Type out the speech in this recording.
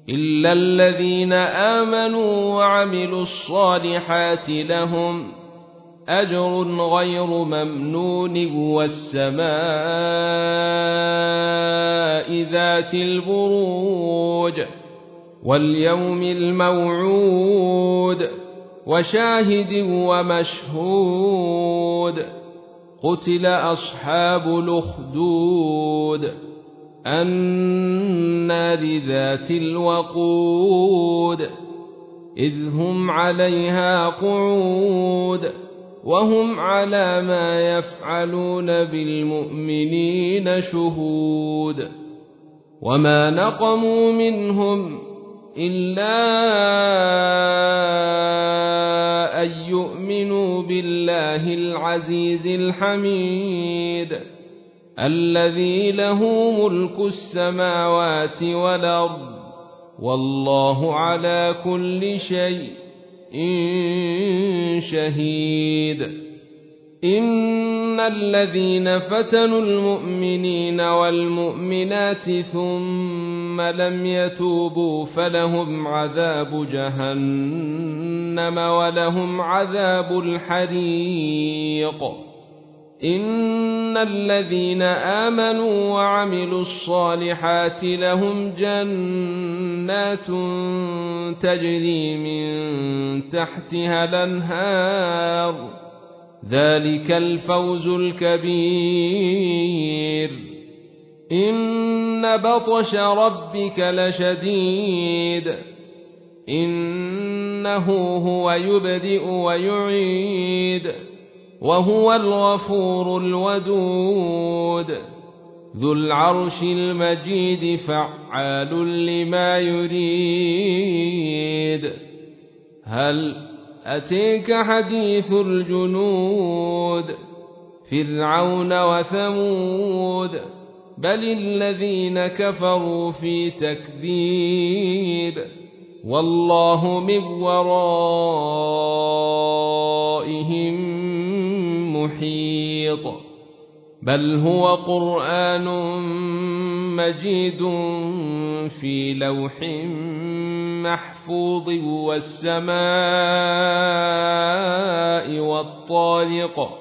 إلا الذين آمنوا وعملوا الصالحات لهم أجر غير ممنون والسماء ذات البروج واليوم الموعود وشاهد ومشهود قتل أصحاب الأخدود النار ذات الوقود إذ هم عليها قعود وهم على ما يفعلون بالمؤمنين شهود وما نقموا منهم إلا أن يؤمنوا بالله العزيز الحميد الذي له ملك السماوات والأرض والله على كل شيء شهيد إن الذين فتنوا المؤمنين والمؤمنات ثم لم يتوبوا فلهم عذاب جهنم ولهم عذاب الحريق إن الذين آمنوا وعملوا الصالحات لهم جنات تجري من تحتها الأنهار ذلك الفوز الكبير إن بطش ربك لشديد إنه هو يبدئ ويعيد وهو الغفور الودود ذو العرش المجيد فعال لما يريد هل أتيك حديث الجنود فرعون وثمود بل الذين كفروا في تكذيب والله من ورائهم محيط بل هو قرآن مجيد في لوح محفوظ والسماء والطارق